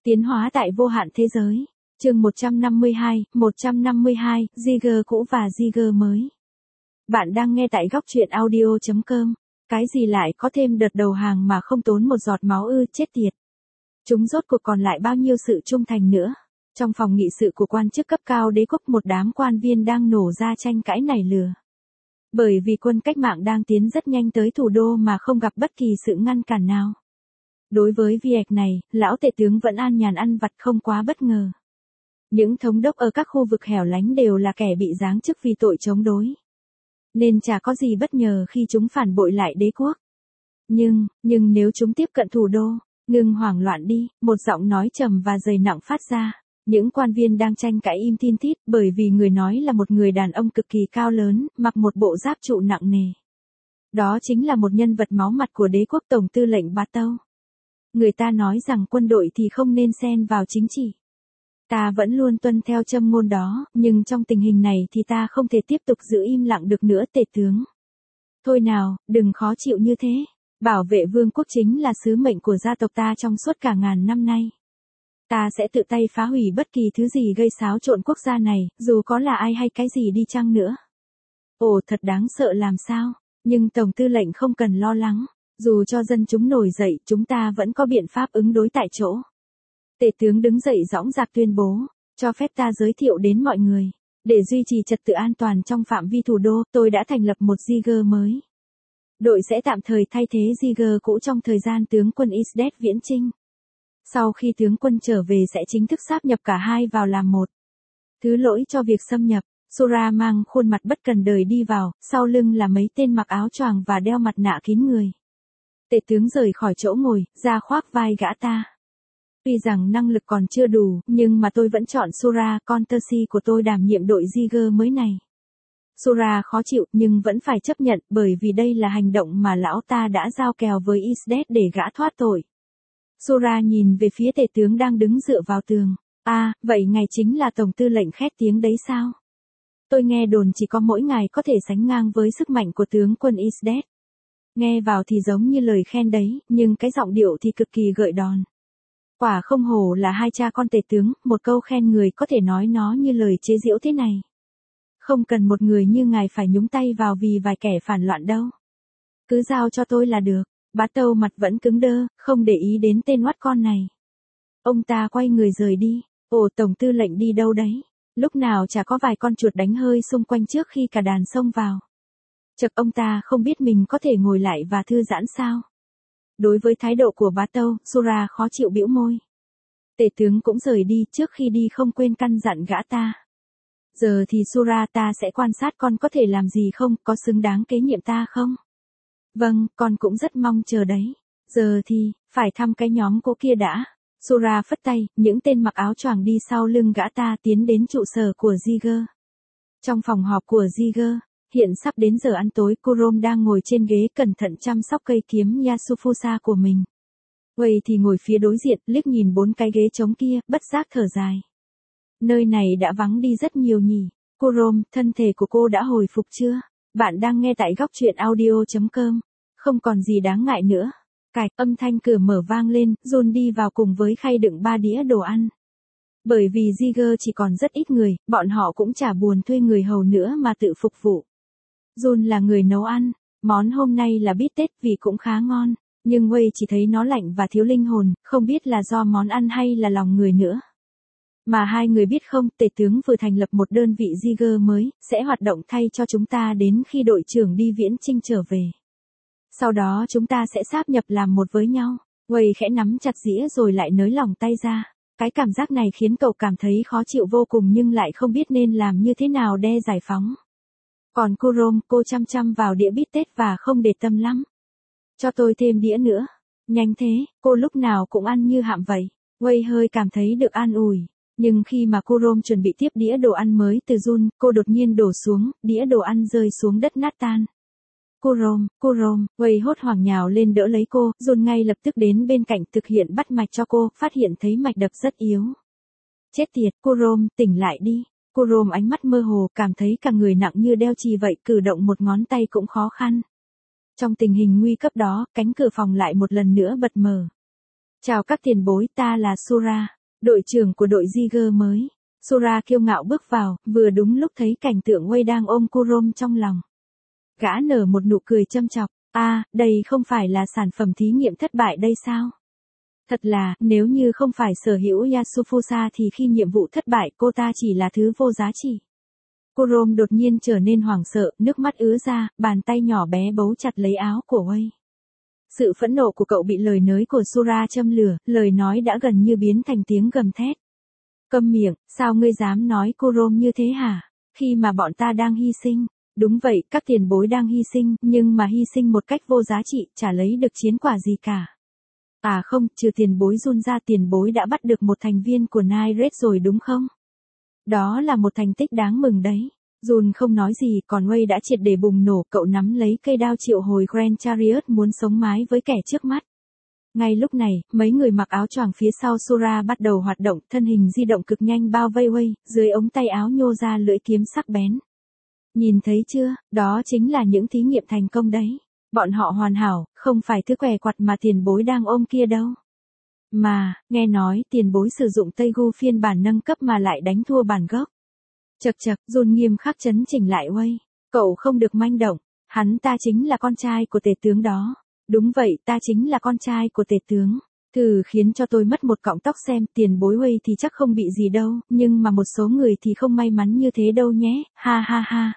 Tiến hóa tại vô hạn thế giới. Chương 152, Jigger cũ và Jigger mới. Bạn đang nghe tại góc truyện audio.com. Cái gì lại có thêm đợt đầu hàng mà không tốn một giọt máu ư, chết tiệt. Chúng rốt cuộc còn lại bao nhiêu sự trung thành nữa. Trong phòng nghị sự của quan chức cấp cao đế quốc, một đám quan viên đang nổ ra tranh cãi nảy lửa. Bởi vì quân cách mạng đang tiến rất nhanh tới thủ đô mà không gặp bất kỳ sự ngăn cản nào. Đối với việc này, lão tể tướng vẫn an nhàn ăn vặt không quá bất ngờ. Những thống đốc ở các khu vực hẻo lánh đều là kẻ bị giáng chức vì tội chống đối. Nên chả có gì bất ngờ khi chúng phản bội lại đế quốc. Nhưng nếu chúng tiếp cận thủ đô, ngừng hoảng loạn đi, một giọng nói trầm và dày nặng phát ra. Những quan viên đang tranh cãi im tin tít bởi vì người nói là một người đàn ông cực kỳ cao lớn, mặc một bộ giáp trụ nặng nề. Đó chính là một nhân vật máu mặt của đế quốc tổng tư lệnh Bá Tâu. Người ta nói rằng quân đội thì không nên xen vào chính trị. Ta vẫn luôn tuân theo châm ngôn đó, nhưng trong tình hình này thì ta không thể tiếp tục giữ im lặng được nữa, tể tướng. Thôi nào, đừng khó chịu như thế. Bảo vệ vương quốc chính là sứ mệnh của gia tộc ta trong suốt cả ngàn năm nay. Ta sẽ tự tay phá hủy bất kỳ thứ gì gây xáo trộn quốc gia này, dù có là ai hay cái gì đi chăng nữa. Ồ, thật đáng sợ làm sao, nhưng tổng tư lệnh không cần lo lắng. Dù cho dân chúng nổi dậy, chúng ta vẫn có biện pháp ứng đối tại chỗ. Tể tướng đứng dậy dõng dạc tuyên bố, cho phép ta giới thiệu đến mọi người. Để duy trì trật tự an toàn trong phạm vi thủ đô, tôi đã thành lập một Jigger mới. Đội sẽ tạm thời thay thế Jigger cũ trong thời gian tướng quân Isdet viễn chinh. Sau khi tướng quân trở về sẽ chính thức sáp nhập cả hai vào làm một. Thứ lỗi cho việc xâm nhập, Sura mang khuôn mặt bất cần đời đi vào, sau lưng là mấy tên mặc áo choàng và đeo mặt nạ kín người. Tể tướng rời khỏi chỗ ngồi, ra khoác vai gã ta. Tuy rằng năng lực còn chưa đủ, nhưng mà tôi vẫn chọn Sura, con tơ si của tôi đảm nhiệm đội Jigger mới này. Sura khó chịu nhưng vẫn phải chấp nhận bởi vì đây là hành động mà lão ta đã giao kèo với Isdet để gã thoát tội. Sura nhìn về phía tể tướng đang đứng dựa vào tường. À, vậy ngài chính là tổng tư lệnh khét tiếng đấy sao? Tôi nghe đồn chỉ có mỗi ngài có thể sánh ngang với sức mạnh của tướng quân Isdet. Nghe vào thì giống như lời khen đấy, nhưng cái giọng điệu thì cực kỳ gợi đòn. Quả không hổ là hai cha con tể tướng, một câu khen người có thể nói nó như lời chế giễu thế này. Không cần một người như ngài phải nhúng tay vào vì vài kẻ phản loạn đâu. Cứ giao cho tôi là được. Bá Tâu mặt vẫn cứng đơ, không để ý đến tên oắt con này. Ông ta quay người rời đi. Ồ, tổng tư lệnh đi đâu đấy? Lúc nào chả có vài con chuột đánh hơi xung quanh trước khi cả đàn xông vào. Chật, ông ta không biết mình có thể ngồi lại và thư giãn sao? Đối với thái độ của Bá Tâu, Sura khó chịu bĩu môi. Tể tướng cũng rời đi, trước khi đi không quên căn dặn gã ta. Giờ thì Sura, ta sẽ quan sát con có thể làm gì không, có xứng đáng kế nhiệm ta không? Vâng, con cũng rất mong chờ đấy. Giờ thì, phải thăm cái nhóm cô kia đã. Sura phất tay, những tên mặc áo choàng đi sau lưng gã ta tiến đến trụ sở của Jigger. Trong phòng họp của Jigger, hiện sắp đến giờ ăn tối, Kurom đang ngồi trên ghế cẩn thận chăm sóc cây kiếm Yasufusa của mình. Wei thì ngồi phía đối diện, liếc nhìn 4 cái ghế trống kia, bất giác thở dài. Nơi này đã vắng đi rất nhiều nhỉ. Kurom, thân thể của cô đã hồi phục chưa? Bạn đang nghe tại góc truyện audio.com. Không còn gì đáng ngại nữa. Cạch, âm thanh cửa mở vang lên, Jun đi vào cùng với khay đựng 3 đĩa đồ ăn. Bởi vì Jigger chỉ còn rất ít người, bọn họ cũng chả buồn thuê người hầu nữa mà tự phục vụ. Jun là người nấu ăn, món hôm nay là bít tết vì cũng khá ngon, nhưng Wei chỉ thấy nó lạnh và thiếu linh hồn, không biết là do món ăn hay là lòng người nữa. Mà hai người biết không, tể tướng vừa thành lập một đơn vị Jigger mới, sẽ hoạt động thay cho chúng ta đến khi đội trưởng đi viễn chinh trở về. Sau đó chúng ta sẽ sáp nhập làm một với nhau. Wei khẽ nắm chặt dĩa rồi lại nới lỏng tay ra. Cái cảm giác này khiến cậu cảm thấy khó chịu vô cùng nhưng lại không biết nên làm như thế nào để giải phóng. Còn Kurom, cô chăm chăm vào đĩa bít tết và không để tâm lắm. Cho tôi thêm đĩa nữa. Nhanh thế, cô lúc nào cũng ăn như hạm vậy. Wei hơi cảm thấy được an ủi. Nhưng khi mà Kurom chuẩn bị tiếp đĩa đồ ăn mới từ Jun, cô đột nhiên đổ xuống, đĩa đồ ăn rơi xuống đất nát tan. Kurom, Wei hốt hoảng nhào lên đỡ lấy cô, Jun ngay lập tức đến bên cạnh thực hiện bắt mạch cho cô, phát hiện thấy mạch đập rất yếu. Chết tiệt, Kurom, tỉnh lại đi. Kurom ánh mắt mơ hồ, cảm thấy cả người nặng như đeo chì vậy, cử động một ngón tay cũng khó khăn. Trong tình hình nguy cấp đó, cánh cửa phòng lại một lần nữa bật mở. Chào các tiền bối, ta là Sura. Đội trưởng của đội Jiger mới. Sora kiêu ngạo bước vào, vừa đúng lúc thấy cảnh tượng Wei đang ôm Kurom trong lòng. Gã nở một nụ cười châm chọc, đây không phải là sản phẩm thí nghiệm thất bại đây sao? Thật là, nếu như không phải sở hữu Yasufusa thì khi nhiệm vụ thất bại cô ta chỉ là thứ vô giá trị. Kurom đột nhiên trở nên hoảng sợ, nước mắt ứa ra, bàn tay nhỏ bé bấu chặt lấy áo của Wei. Sự phẫn nộ của cậu bị lời nói của Sora châm lửa, lời nói đã gần như biến thành tiếng gầm thét. Câm miệng, sao ngươi dám nói Kurom như thế hả? Khi mà bọn ta đang hy sinh. Đúng vậy, các tiền bối đang hy sinh, nhưng mà hy sinh một cách vô giá trị, chả lấy được chiến quả gì cả. Không, trừ tiền bối run ra tiền bối đã bắt được một thành viên của Night Raid rồi đúng không? Đó là một thành tích đáng mừng đấy. Jun không nói gì, còn Wei đã triệt để bùng nổ, cậu nắm lấy cây đao triệu hồi Grand Chariot muốn sống mái với kẻ trước mắt. Ngay lúc này, mấy người mặc áo choàng phía sau Sora bắt đầu hoạt động, thân hình di động cực nhanh bao vây Wei, dưới ống tay áo nhô ra lưỡi kiếm sắc bén. Nhìn thấy chưa, đó chính là những thí nghiệm thành công đấy. Bọn họ hoàn hảo, không phải thứ què quặt mà tiền bối đang ôm kia đâu. Mà, nghe nói tiền bối sử dụng Teigu phiên bản nâng cấp mà lại đánh thua bản gốc. Chậc, Jun nghiêm khắc chấn chỉnh lại Wei. Cậu không được manh động, hắn ta chính là con trai của tể tướng đó. Đúng vậy, ta chính là con trai của tể tướng. Thử khiến cho tôi mất một cọng tóc xem, tiền bối Wei thì chắc không bị gì đâu, nhưng mà một số người thì không may mắn như thế đâu nhé, ha ha ha.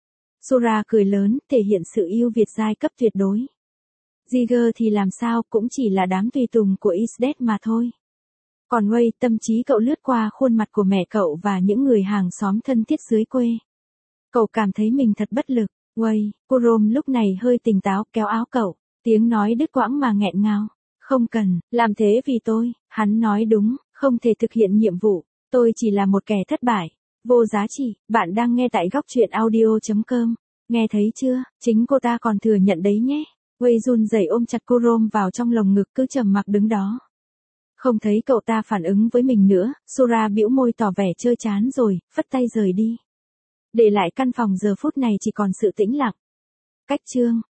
Sora cười lớn, thể hiện sự ưu việt giai cấp tuyệt đối. Jiger thì làm sao, cũng chỉ là đám tùy tùng của Isdet mà thôi. Còn Wei, tâm trí cậu lướt qua khuôn mặt của mẹ cậu và những người hàng xóm thân thiết dưới quê. Cậu cảm thấy mình thật bất lực. Wei, Kurom lúc này hơi tỉnh táo, kéo áo cậu, tiếng nói đứt quãng mà nghẹn ngào. Không cần, làm thế vì tôi, hắn nói đúng, không thể thực hiện nhiệm vụ, tôi chỉ là một kẻ thất bại, vô giá trị. Bạn đang nghe tại góc truyện audio.com. Nghe thấy chưa, chính cô ta còn thừa nhận đấy nhé. Wei run rẩy ôm chặt Kurom vào trong lồng ngực cứ trầm mặc đứng đó. Không thấy cậu ta phản ứng với mình nữa, Sora bĩu môi tỏ vẻ chơi chán rồi, phất tay rời đi. Để lại căn phòng giờ phút này chỉ còn sự tĩnh lặng. Cách chương